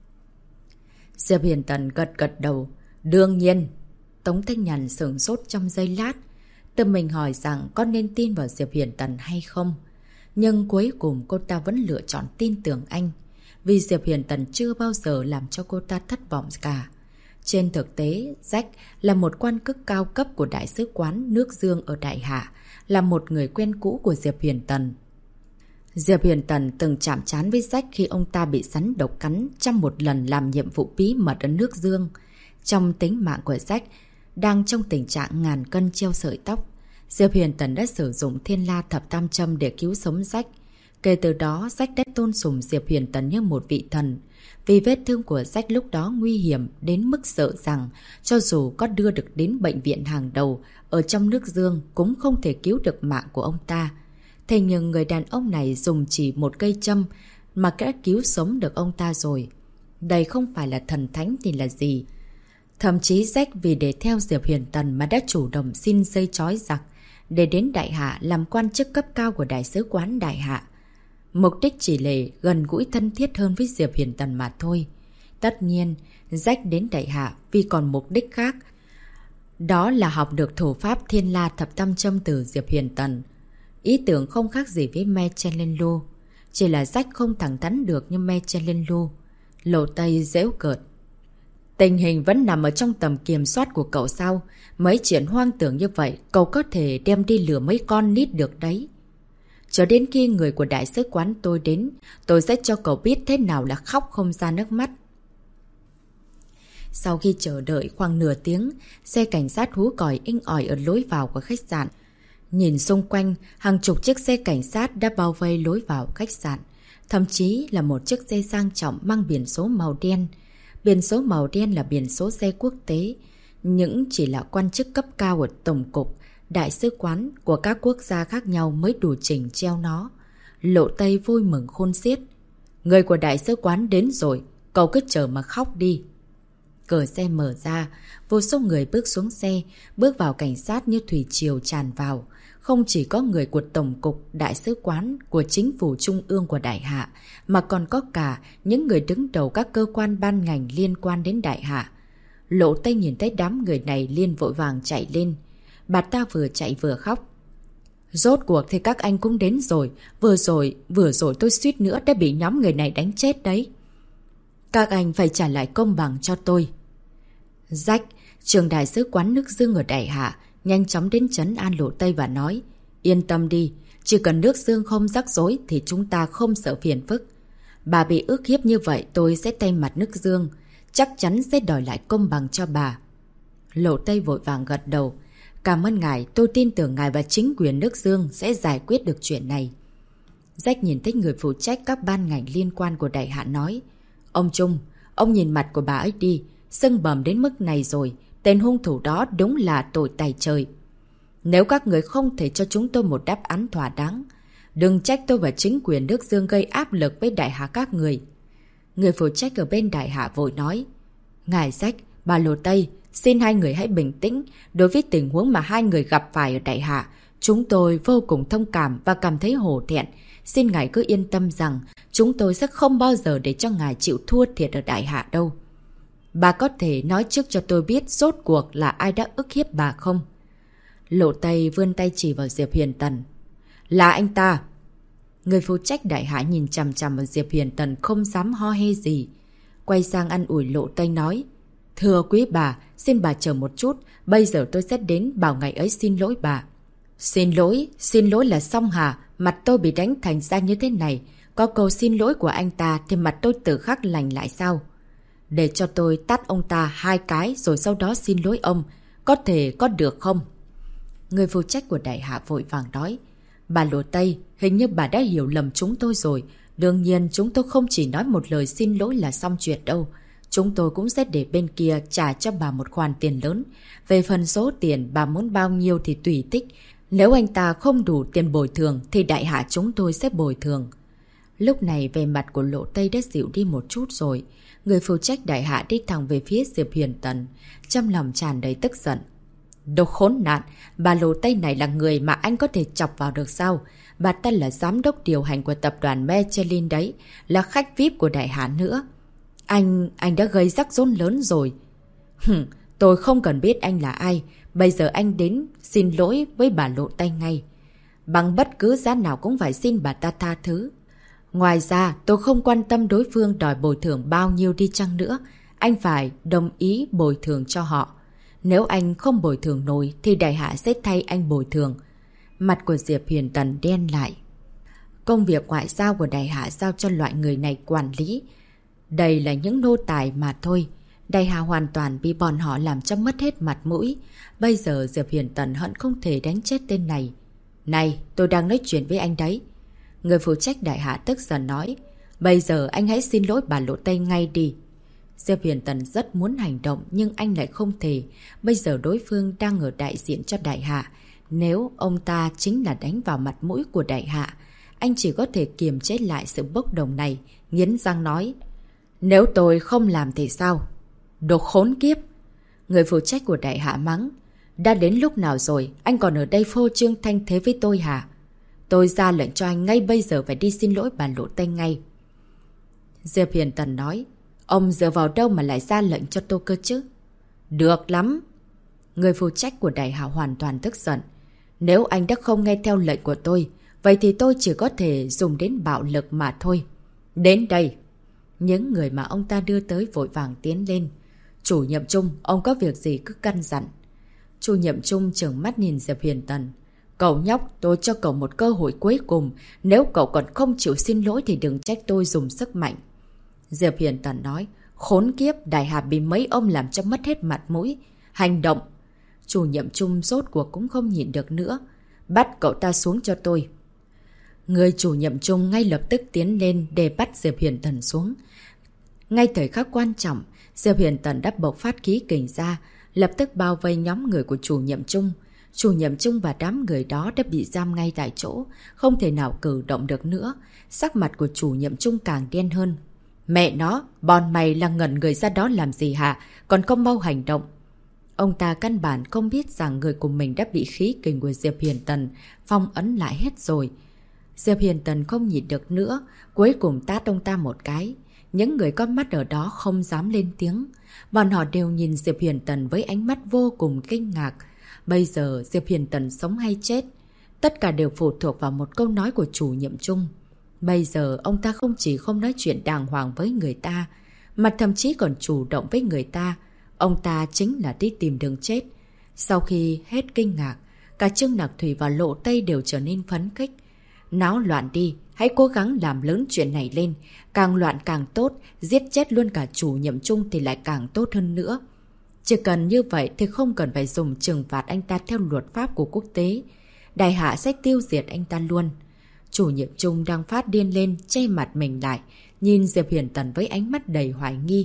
Diệp Huyền Tần gật đầu. Đương nhiên. Tống Thanh Nhàn sửng sốt trong giây lát. Tự mình hỏi rằng có nên tin vào Diệp Huyền Tần hay không? Nhưng cuối cùng cô ta vẫn lựa chọn tin tưởng anh. Vì Diệp Huyền Tần chưa bao giờ làm cho cô ta thất vọng cả. Trên thực tế, Jack là một quan chức cao cấp của Đại sứ quán nước Dương ở Đại Hạ, là một người quen cũ của Diệp Huyền Tần. Diệp Huyền Tần từng chạm trán với Jack khi ông ta bị rắn độc cắn trong một lần làm nhiệm vụ bí mật ở nước Dương. Trong tính mạng của Jack đang trong tình trạng ngàn cân treo sợi tóc. Diệp Huyền Tần đã sử dụng Thiên La Thập Tam Châm để cứu sống Rách. Kể từ đó, Rách đã tôn sùng Diệp Huyền Tần như một vị thần. Vì vết thương của Rách lúc đó nguy hiểm đến mức sợ rằng cho dù có đưa được đến bệnh viện hàng đầu ở trong nước Dương cũng không thể cứu được mạng của ông ta. Thế nhưng người đàn ông này dùng chỉ một cây châm mà đã cứu sống được ông ta rồi. Đây không phải là thần thánh thì là gì. Thậm chí Jack vì để theo Diệp Huyền Tần mà đã chủ động xin dây trói giặc để đến Đại Hạ làm quan chức cấp cao của Đại sứ quán Đại Hạ. Mục đích chỉ là gần gũi thân thiết hơn với Diệp Huyền Tần mà thôi. Tất nhiên, Jack đến Đại Hạ vì còn mục đích khác. Đó là học được thủ pháp Thiên La Thập Tam Châm từ Diệp Huyền Tần. Ý tưởng không khác gì với Mechelin Lu. Chỉ là Jack không thẳng thắn được như Mechelin Lu. Lộ Tây giễu cợt. Tình hình vẫn nằm ở trong tầm kiểm soát của cậu sao? Mấy chuyện hoang tưởng như vậy, cậu có thể đem đi lừa mấy con nít được đấy. Cho đến khi người của đại sứ quán tôi đến, tôi sẽ cho cậu biết thế nào là khóc không ra nước mắt. Sau khi chờ đợi khoảng nửa tiếng, xe cảnh sát hú còi inh ỏi ở lối vào của khách sạn. Nhìn xung quanh, hàng chục chiếc xe cảnh sát đã bao vây lối vào khách sạn. Thậm chí là một chiếc xe sang trọng mang biển số màu đen. Biển số màu đen là biển số xe quốc tế. Những chỉ là quan chức cấp cao ở tổng cục, đại sứ quán của các quốc gia khác nhau mới đủ trình treo nó. Lộ Tây vui mừng khôn xiết. Người của đại sứ quán đến rồi, cậu cứ chờ mà khóc đi. Cửa xe mở ra, vô số người bước xuống xe, bước vào cảnh sát như thủy triều tràn vào. Không chỉ có người của Tổng cục, Đại sứ quán, của chính phủ trung ương của Đại Hạ, mà còn có cả những người đứng đầu các cơ quan ban ngành liên quan đến Đại Hạ. Lộ Tây nhìn thấy đám người này liền vội vàng chạy lên. Bà ta vừa chạy vừa khóc. Rốt cuộc thì các anh cũng đến rồi. Vừa rồi tôi suýt nữa đã bị nhóm người này đánh chết đấy. Các anh phải trả lại công bằng cho tôi. Jack, trường đại sứ quán nước Dương ở Đại Hạ, nhanh chóng đến trấn an Lộ Tây và nói: Yên tâm đi, chỉ cần nước Dương không rắc rối thì chúng ta không sợ phiền phức. Bà bị ức hiếp như vậy tôi sẽ thay mặt nước Dương, chắc chắn sẽ đòi lại công bằng cho bà. Lộ Tây vội vàng gật đầu. Cảm ơn ngài, tôi tin tưởng ngài và chính quyền nước Dương sẽ giải quyết được chuyện này. Jack nhìn thấy người phụ trách các ban ngành liên quan của Đại Hạ nói: Ông Trung, ông nhìn mặt của bà ấy đi, sưng bầm đến mức này rồi, tên hung thủ đó đúng là tội tày trời. Nếu các người không thể cho chúng tôi một đáp án thỏa đáng, đừng trách tôi và chính quyền nước Dương gây áp lực với Đại Hạ các người. Người phụ trách ở bên Đại Hạ vội nói: Ngài Jack, bà Lộ Tây, xin hai người hãy bình tĩnh. Đối với tình huống mà hai người gặp phải ở Đại Hạ, chúng tôi vô cùng thông cảm và cảm thấy hổ thẹn. Xin ngài cứ yên tâm rằng chúng tôi sẽ không bao giờ để cho ngài chịu thua thiệt ở Đại Hạ đâu. Bà có thể nói trước cho tôi biết rốt cuộc là ai đã ức hiếp bà không? Lộ Tây vươn tay chỉ vào Diệp Huyền Tần. Là anh ta. Người phụ trách Đại Hạ nhìn chằm chằm vào Diệp Huyền Tần không dám ho he gì. Quay sang ăn ủi Lộ Tây nói: Thưa quý bà, xin bà chờ một chút, bây giờ tôi sẽ đến bảo ngày ấy xin lỗi bà. Xin lỗi là xong hả? Mặt tôi bị đánh thành ra như thế này. Có câu xin lỗi của anh ta thì mặt tôi tự khắc lành lại sao? Để cho tôi tát ông ta 2 cái rồi sau đó xin lỗi ông. Có thể có được không? Người phụ trách của Đại Hạ vội vàng nói: Bà Lộ Tây, hình như bà đã hiểu lầm chúng tôi rồi. Đương nhiên chúng tôi không chỉ nói một lời xin lỗi là xong chuyện đâu. Chúng tôi cũng sẽ để bên kia trả cho bà một khoản tiền lớn. Về phần số tiền bà muốn bao nhiêu thì tùy thích. Nếu anh ta không đủ tiền bồi thường thì Đại Hạ chúng tôi sẽ bồi thường. Lúc này về mặt của Lộ Tây đã dịu đi một chút rồi. Người phụ trách Đại Hạ đi thẳng về phía Diệp Huyền Tần, trong lòng tràn đầy tức giận. Đồ khốn nạn, bà Lộ Tây này là người mà anh có thể chọc vào được sao? Bà ta là giám đốc điều hành của tập đoàn Mechelin đấy, là khách VIP của Đại Hạ nữa. Anh đã gây rắc rối lớn rồi. Tôi không cần biết anh là ai. Bây giờ anh đến xin lỗi với bà Lộ Tây ngay. Bằng bất cứ giá nào cũng phải xin bà ta tha thứ. Ngoài ra, tôi không quan tâm đối phương đòi bồi thường bao nhiêu đi chăng nữa. Anh phải đồng ý bồi thường cho họ. Nếu anh không bồi thường nổi thì Đại Hạ sẽ thay anh bồi thường. Mặt của Diệp Huyền Tần đen lại. Công việc ngoại giao của Đại Hạ giao cho loại người này quản lý. Đây là những nô tài mà thôi. Đại Hạ hoàn toàn bị bọn họ làm cho mất hết mặt mũi. Bây giờ Diệp Huyền Tần hận không thể đánh chết tên này. Này, tôi đang nói chuyện với anh đấy. Người phụ trách Đại Hạ tức giận nói. Bây giờ anh hãy xin lỗi bà Lộ Tây ngay đi. Diệp Huyền Tần rất muốn hành động nhưng anh lại không thể. Bây giờ đối phương đang ở đại diện cho Đại Hạ. Nếu ông ta chính là đánh vào mặt mũi của Đại Hạ, anh chỉ có thể kiềm chế lại sự bốc đồng này, nghiến răng nói. Nếu tôi không làm thì sao? Đồ khốn kiếp! Người phụ trách của Đại Hạ mắng. Đã đến lúc nào rồi, anh còn ở đây phô trương thanh thế với tôi hả? Tôi ra lệnh cho anh ngay bây giờ phải đi xin lỗi bà Lộ Tây ngay. Diệp Huyền Tần nói. Ông dựa vào đâu mà lại ra lệnh cho tôi cơ chứ? Được lắm! Người phụ trách của Đại Hạ hoàn toàn tức giận. Nếu anh đã không nghe theo lệnh của tôi, vậy thì tôi chỉ có thể dùng đến bạo lực mà thôi. Đến đây! Những người mà ông ta đưa tới vội vàng tiến lên. Chủ nhiệm Trung, ông có việc gì cứ căn dặn. Chủ nhiệm Trung trợn mắt nhìn Diệp Huyền Tần. Cậu nhóc, tôi cho cậu một cơ hội cuối cùng. Nếu cậu còn không chịu xin lỗi thì đừng trách tôi dùng sức mạnh. Diệp Huyền Tần nói. Khốn kiếp, Đại Hạ bị mấy ông làm cho mất hết mặt mũi. Hành động! Chủ nhiệm Trung rốt cuộc cũng không nhịn được nữa. Bắt cậu ta xuống cho tôi. Người chủ nhiệm Trung ngay lập tức tiến lên để bắt Diệp Huyền Tần xuống. Ngay thời khắc quan trọng, Diệp Huyền Tần đã bộc phát khí kình ra, lập tức bao vây nhóm người của chủ nhiệm Trung. Chủ nhiệm Trung và đám người đó đã bị giam ngay tại chỗ, không thể nào cử động được nữa. Sắc mặt của chủ nhiệm Trung càng đen hơn. Mẹ nó, bọn mày là ngẩn người ra đó làm gì hả? Còn không mau hành động. Ông ta căn bản không biết rằng người của mình đã bị khí kình của Diệp Huyền Tần phong ấn lại hết rồi. Diệp Huyền Tần không nhịn được nữa, cuối cùng tát ông ta một cái. Những người có mắt ở đó không dám lên tiếng. Bọn họ đều nhìn Diệp Huyền Tần với ánh mắt vô cùng kinh ngạc. Bây giờ Diệp Huyền Tần sống hay chết, tất cả đều phụ thuộc vào một câu nói của chủ nhiệm Trung. Bây giờ ông ta không chỉ không nói chuyện đàng hoàng với người ta, mà thậm chí còn chủ động với người ta. Ông ta chính là đi tìm đường chết. Sau khi hết kinh ngạc, cả Trương Nặc Thủy và Lộ Tây đều trở nên phấn khích. Náo loạn đi, hãy cố gắng làm lớn chuyện này lên. Càng loạn càng tốt, giết chết luôn cả chủ nhiệm Trung thì lại càng tốt hơn nữa. Chỉ cần như vậy thì không cần phải dùng trừng phạt anh ta theo luật pháp của quốc tế. Đại Hạ sẽ tiêu diệt anh ta luôn. Chủ nhiệm Trung đang phát điên lên, che mặt mình lại, nhìn Diệp Huyền Tần với ánh mắt đầy hoài nghi.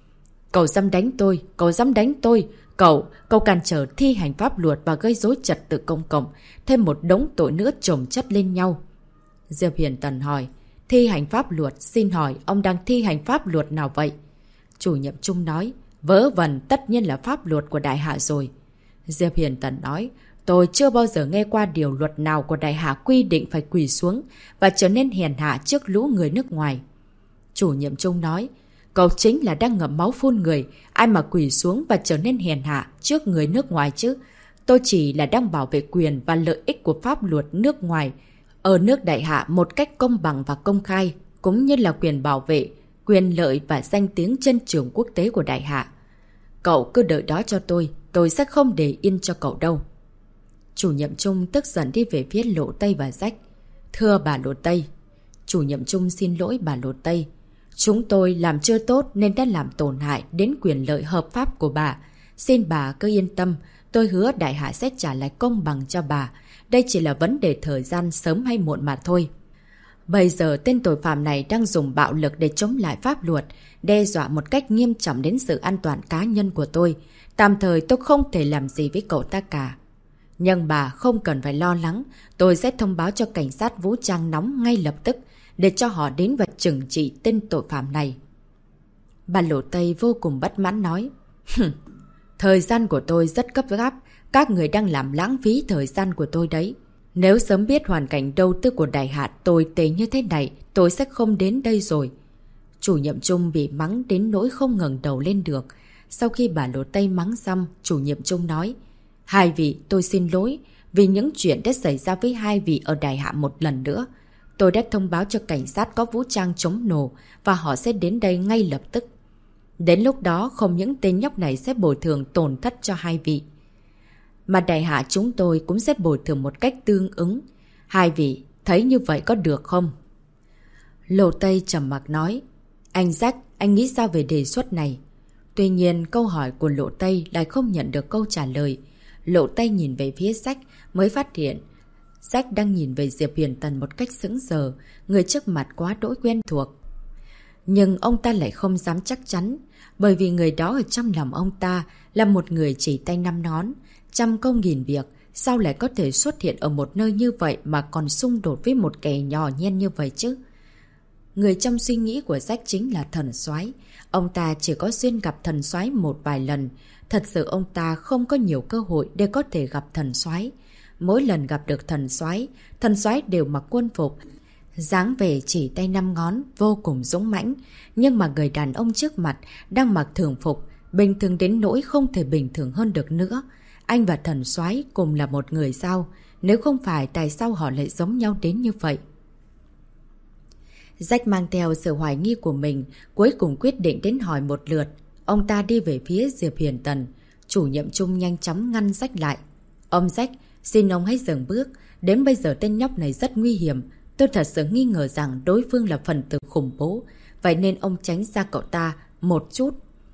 Cậu dám đánh tôi, cậu dám đánh tôi. Cậu cản trở thi hành pháp luật và gây rối trật tự công cộng, thêm một đống tội nữa chồng chất lên nhau. Diệp Huyền Tần hỏi, thi hành pháp luật, xin hỏi ông đang thi hành pháp luật nào vậy? Chủ nhiệm Trung nói, vớ vẩn, tất nhiên là pháp luật của Đại Hạ rồi. Diệp Huyền Tần nói, tôi chưa bao giờ nghe qua điều luật nào của Đại Hạ quy định phải quỳ xuống và trở nên hèn hạ trước lũ người nước ngoài. Chủ nhiệm Trung nói, cậu chính là đang ngậm máu phun người, ai mà quỳ xuống và trở nên hèn hạ trước người nước ngoài chứ. Tôi chỉ là đang bảo vệ quyền và lợi ích của pháp luật nước ngoài ở nước Đại Hạ một cách công bằng và công khai, cũng như là quyền bảo vệ, quyền lợi và danh tiếng trên trường quốc tế của Đại Hạ. Cậu cứ đợi đó cho tôi sẽ không để yên cho cậu đâu. Chủ nhiệm Trung tức giận đi về phía Lộ Tây và Rách. Thưa bà Lộ Tây. Chủ nhiệm Trung xin lỗi bà Lộ Tây. Chúng tôi làm chưa tốt nên đã làm tổn hại đến quyền lợi hợp pháp của bà. Xin bà cứ yên tâm, tôi hứa Đại Hạ sẽ trả lại công bằng cho bà. Đây chỉ là vấn đề thời gian sớm hay muộn mà thôi. Bây giờ tên tội phạm này đang dùng bạo lực để chống lại pháp luật, đe dọa một cách nghiêm trọng đến sự an toàn cá nhân của tôi. Tạm thời tôi không thể làm gì với cậu ta cả. Nhưng bà không cần phải lo lắng, tôi sẽ thông báo cho cảnh sát vũ trang nóng ngay lập tức để cho họ đến và trừng trị tên tội phạm này. Bà Lộ Tây vô cùng bất mãn nói, thời gian của tôi rất gấp gáp, các người đang làm lãng phí thời gian của tôi đấy. Nếu sớm biết hoàn cảnh đầu tư của Đại Hạ tồi tệ như thế này, tôi sẽ không đến đây rồi. Chủ nhiệm Trung bị mắng đến nỗi không ngẩng đầu lên được. Sau khi bà Lộ Tây mắng xong, chủ nhiệm Trung nói, hai vị, tôi xin lỗi vì những chuyện đã xảy ra với hai vị ở Đại Hạ một lần nữa. Tôi đã thông báo cho cảnh sát có vũ trang chống nổ và họ sẽ đến đây ngay lập tức. Đến lúc đó không những tên nhóc này sẽ bồi thường tổn thất cho hai vị, mà Đại Hạ chúng tôi cũng sẽ bồi thường một cách tương ứng. Hai vị thấy như vậy có được không? Lộ Tây trầm mặc nói, anh Jack, anh nghĩ sao về đề xuất này? Tuy nhiên câu hỏi của Lộ Tây lại không nhận được câu trả lời. Lộ Tây nhìn về phía Jack mới phát hiện Jack đang nhìn về Diệp Huyền Tần một cách sững sờ, người trước mặt quá đỗi quen thuộc. Nhưng ông ta lại không dám chắc chắn, bởi vì người đó ở trong lòng ông ta là một người chỉ tay năm ngón, trăm công nghìn việc, sao lại có thể xuất hiện ở một nơi như vậy mà còn xung đột với một kẻ nhỏ nhen như vậy chứ? Người trong suy nghĩ của Jack chính là thần soái. Ông ta chỉ có duyên gặp thần soái một vài lần. Thật sự ông ta không có nhiều cơ hội để có thể gặp thần soái. Mỗi lần gặp được thần soái đều mặc quân phục, dáng vẻ chỉ tay năm ngón, vô cùng dũng mãnh. Nhưng mà người đàn ông trước mặt đang mặc thường phục, bình thường đến nỗi không thể bình thường hơn được nữa. Anh và thần soái cùng là một người sao? Nếu không phải, tại sao họ lại giống nhau đến như vậy? Jack mang theo sự hoài nghi của mình, cuối cùng quyết định đến hỏi một lượt. Ông ta đi về phía Diệp Huyền Tần. Chủ nhiệm chung nhanh chóng ngăn Jack lại. Ông Jack, xin ông hãy dừng bước. Đến bây giờ tên nhóc này rất nguy hiểm. Tôi thật sự nghi ngờ rằng đối phương là phần tử khủng bố. Vậy nên ông tránh xa cậu ta một chút.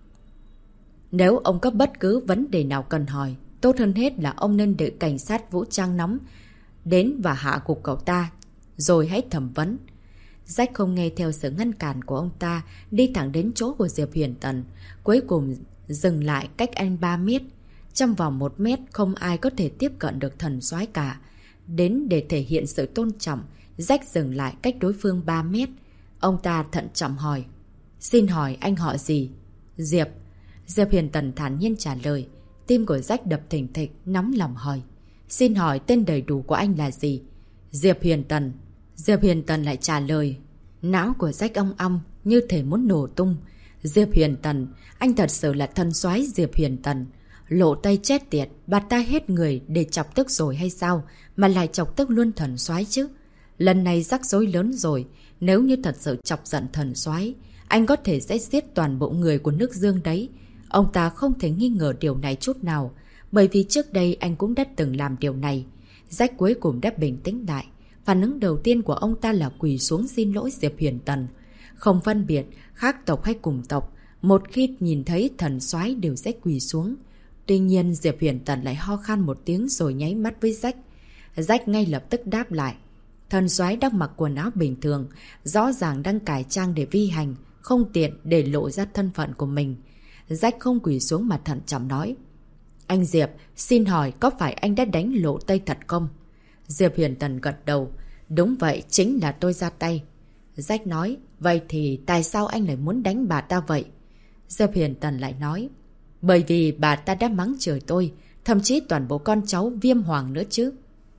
Nếu ông có bất cứ vấn đề nào cần hỏi, tốt hơn hết là ông nên đợi cảnh sát vũ trang nóng đến và hạ gục cậu ta, rồi hãy thẩm vấn. Jack không nghe theo sự ngăn cản của ông ta, đi thẳng đến chỗ của Diệp Huyền Tần. Cuối cùng dừng lại cách anh 3 mét. Trong vòng 1 mét không ai có thể tiếp cận được thần soái cả. Đến để thể hiện sự tôn trọng, Jack dừng lại cách đối phương 3 mét. Ông ta thận trọng hỏi. Xin hỏi anh họ gì? Diệp. Diệp Huyền Tần thản nhiên trả lời. Tim của Jack đập thình thịch, nóng lòng hỏi. Xin hỏi tên đầy đủ của anh là gì? Diệp Huyền Tần. Diệp Huyền Tần lại trả lời. Não của Jack ong ong, như thể muốn nổ tung. Diệp Huyền Tần, anh thật sự là thần soái Diệp Huyền Tần. Lộ Tây chết tiệt, bà ta hết người để chọc tức rồi hay sao, mà lại chọc tức luôn thần soái chứ? Lần này rắc rối lớn rồi, nếu như thật sự chọc giận thần soái, anh có thể sẽ giết toàn bộ người của nước Dương đấy. Ông ta không thể nghi ngờ điều này chút nào, bởi vì trước đây anh cũng đã từng làm điều này. Jack cuối cùng đã bình tĩnh lại. Phản ứng đầu tiên của ông ta là quỳ xuống xin lỗi Diệp Huyền Tần. Không phân biệt, khác tộc hay cùng tộc, một khi nhìn thấy thần soái đều sẽ quỳ xuống. Tuy nhiên Diệp Huyền Tần lại ho khan một tiếng rồi nháy mắt với Jack. Jack ngay lập tức đáp lại. Thần soái đang mặc quần áo bình thường, rõ ràng đang cải trang để vi hành, không tiện để lộ ra thân phận của mình. Jack không quỳ xuống mà thận trọng nói. Anh Diệp, xin hỏi có phải anh đã đánh Lộ Tây thật không? Diệp Huyền Tần gật đầu. Đúng vậy, chính là tôi ra tay. Jack nói. Vậy thì tại sao anh lại muốn đánh bà ta vậy? Diệp Huyền Tần lại nói. Bởi vì bà ta đã mắng chửi tôi, thậm chí toàn bộ con cháu Viêm Hoàng nữa chứ.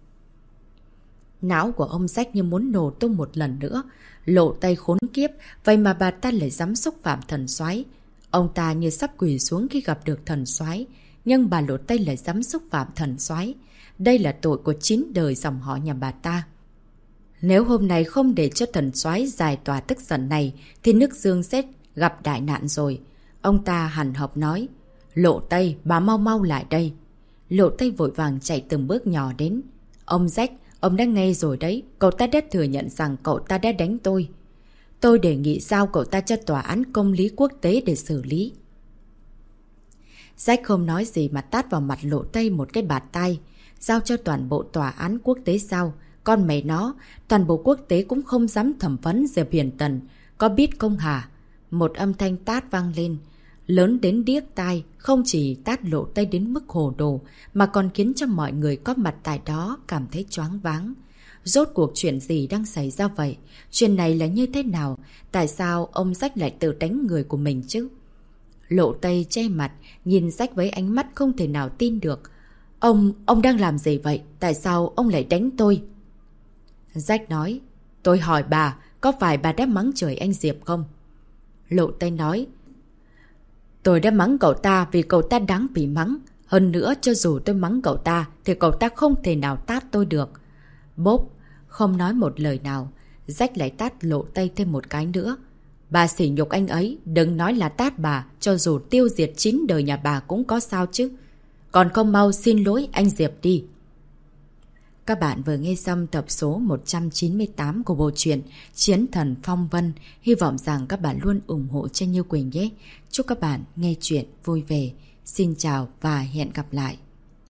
Não của ông Jack như muốn nổ tung một lần nữa. Lộ Tây khốn kiếp, vậy mà bà ta lại dám xúc phạm thần soái. Ông ta như sắp quỳ xuống khi gặp được thần soái, nhưng bà Lộ Tây lại dám xúc phạm thần soái. Đây là tội của 9 đời dòng họ nhà bà ta. Nếu hôm nay không để cho thần soái giải tỏa tức giận này, thì nước Dương sẽ gặp đại nạn rồi. Ông ta hằn học nói. Lộ Tây, bà mau mau lại đây. Lộ Tây vội vàng chạy từng bước nhỏ đến. Ông Jack, ông đã nghe rồi đấy. Cậu ta đã thừa nhận rằng cậu ta đã đánh tôi. Tôi đề nghị giao cậu ta cho tòa án công lý quốc tế để xử lý. Jack không nói gì mà tát vào mặt Lộ Tây một cái bạt tai. Giao cho toàn bộ tòa án quốc tế sao? Con mẹ nó, toàn bộ quốc tế cũng không dám thẩm vấn Diệp Huyền Tần. Có biết không hả? Một âm thanh tát vang lên. Lớn đến điếc tai, không chỉ tát Lộ Tây đến mức hồ đồ, mà còn khiến cho mọi người có mặt tại đó cảm thấy choáng váng. Rốt cuộc chuyện gì đang xảy ra vậy? Chuyện này là như thế nào? Tại sao ông Jack lại tự đánh người của mình chứ? Lộ Tây che mặt, nhìn Jack với ánh mắt không thể nào tin được. Ông đang làm gì vậy? Tại sao ông lại đánh tôi? Jack nói, tôi hỏi bà, có phải bà đã mắng chửi anh Diệp không? Lộ Tây nói, tôi đã mắng cậu ta vì cậu ta đáng bị mắng. Hơn nữa, cho dù tôi mắng cậu ta, thì cậu ta không thể nào tát tôi được. Bốp, không nói một lời nào. Jack lại tát Lộ Tây thêm một cái nữa. Bà sỉ nhục anh ấy, đừng nói là tát bà, cho dù tiêu diệt 9 đời nhà bà cũng có sao chứ. Còn không mau xin lỗi anh Diệp đi. Các bạn vừa nghe xong tập số 198 của bộ truyện Chiến Thần Phong Vân. Hy vọng rằng các bạn luôn ủng hộ cho Như Quỳnh nhé. Chúc các bạn nghe chuyện vui vẻ. Xin chào và hẹn gặp lại.